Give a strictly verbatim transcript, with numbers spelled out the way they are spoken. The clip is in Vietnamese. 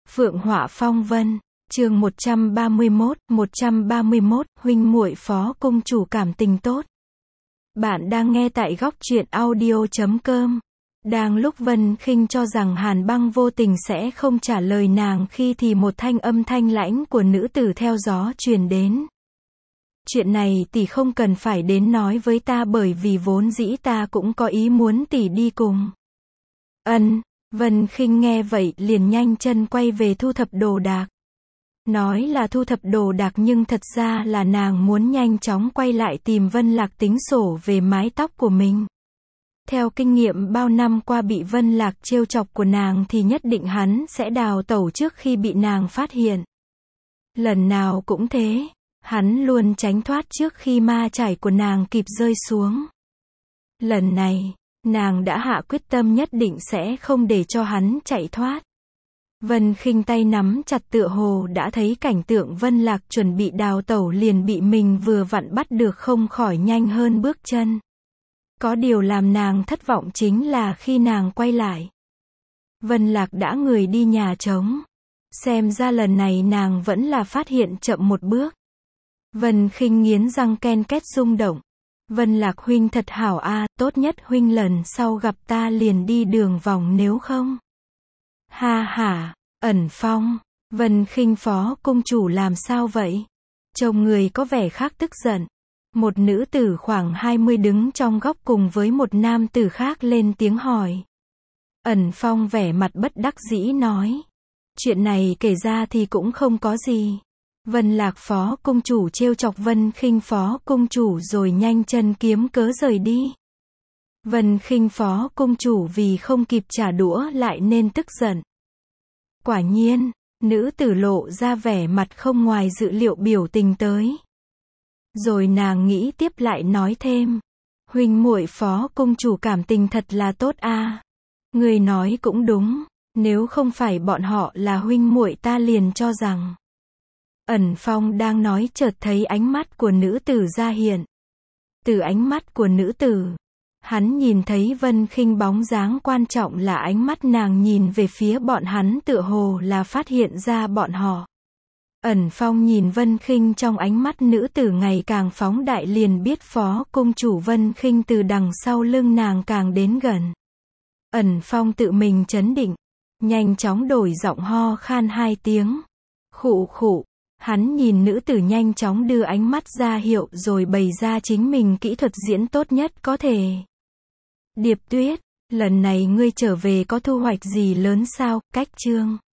Phượng Họa Phong Vân, chương một trăm ba mươi mốt, một trăm ba mươi mốt, huynh muội phó cung chủ cảm tình tốt. Bạn đang nghe tại góc truyện audio chấm com. Đang lúc Vân Khinh cho rằng Hàn Băng vô tình sẽ không trả lời nàng khi thì một thanh âm thanh lãnh của nữ tử theo gió truyền đến. Chuyện này tỷ không cần phải đến nói với ta, bởi vì vốn dĩ ta cũng có ý muốn tỷ đi cùng. Ân, Vân Khinh nghe vậy liền nhanh chân quay về thu thập đồ đạc. Nói là thu thập đồ đạc nhưng thật ra là nàng muốn nhanh chóng quay lại tìm Vân Lạc tính sổ về mái tóc của mình. Theo kinh nghiệm bao năm qua bị Vân Lạc trêu chọc của nàng thì nhất định hắn sẽ đào tẩu trước khi bị nàng phát hiện. Lần nào cũng thế, hắn luôn tránh thoát trước khi ma chải của nàng kịp rơi xuống. Lần này, nàng đã hạ quyết tâm nhất định sẽ không để cho hắn chạy thoát. Vân Khinh tay nắm chặt tựa hồ đã thấy cảnh tượng Vân Lạc chuẩn bị đào tẩu liền bị mình vừa vặn bắt được, không khỏi nhanh hơn bước chân. Có điều làm nàng thất vọng chính là khi nàng quay lại, Vân Lạc đã người đi nhà trống. Xem ra lần này nàng vẫn là phát hiện chậm một bước. Vân Khinh nghiến răng ken két rung động. Vân Lạc huynh thật hảo a, tốt nhất huynh lần sau gặp ta liền đi đường vòng nếu không. Ha ha, Ẩn Phong, Vân Khinh phó cung chủ làm sao vậy? Trông người có vẻ khác tức giận. Một nữ tử khoảng hai mươi đứng trong góc cùng với một nam tử khác lên tiếng hỏi. Ẩn Phong vẻ mặt bất đắc dĩ nói. Chuyện này kể ra thì cũng không có gì. Vân Lạc phó cung chủ trêu chọc Vân Khinh phó cung chủ rồi nhanh chân kiếm cớ rời đi. Vân Khinh phó cung chủ vì không kịp trả đũa lại nên tức giận. Quả nhiên, nữ tử lộ ra vẻ mặt không ngoài dự liệu biểu tình tới. Rồi nàng nghĩ tiếp lại nói thêm. Huynh muội phó cung chủ cảm tình thật là tốt a. Người nói cũng đúng, nếu không phải bọn họ là huynh muội ta liền cho rằng. Ẩn Phong đang nói chợt thấy ánh mắt của nữ tử ra hiện. Từ ánh mắt của nữ tử, hắn nhìn thấy Vân Khinh bóng dáng quan trọng là ánh mắt nàng nhìn về phía bọn hắn tựa hồ là phát hiện ra bọn họ. Ẩn Phong nhìn Vân Khinh trong ánh mắt nữ tử ngày càng phóng đại liền biết phó cung chủ Vân Khinh từ đằng sau lưng nàng càng đến gần. Ẩn Phong tự mình trấn định, nhanh chóng đổi giọng ho khan hai tiếng. Khụ khụ. Hắn nhìn nữ tử nhanh chóng đưa ánh mắt ra hiệu rồi bày ra chính mình kỹ thuật diễn tốt nhất có thể. Điệp Tuyết, lần này ngươi trở về có thu hoạch gì lớn sao? Cách chương